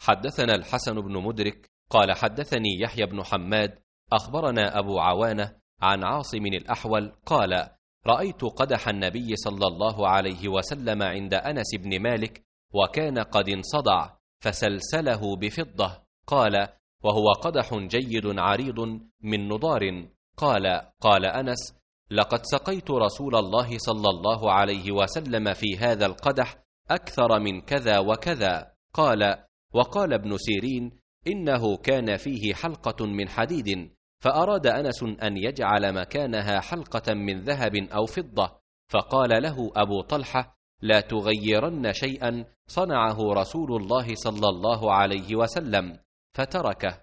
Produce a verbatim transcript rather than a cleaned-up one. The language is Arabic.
حدثنا الحسن بن مدرك قال حدثني يحيى بن حماد أخبرنا أبو عوانة عن عاصم الأحول قال رأيت قدح النبي صلى الله عليه وسلم عند أنس بن مالك وكان قد انصدع فسلسله بفضة. قال وهو قدح جيد عريض من نضار. قال قال أنس لقد سقيت رسول الله صلى الله عليه وسلم في هذا القدح أكثر من كذا وكذا. قال وقال ابن سيرين إنه كان فيه حلقة من حديد، فأراد أنس أن يجعل مكانها حلقة من ذهب أو فضة، فقال له أبو طلحة لا تغيرن شيئا صنعه رسول الله صلى الله عليه وسلم، فتركه.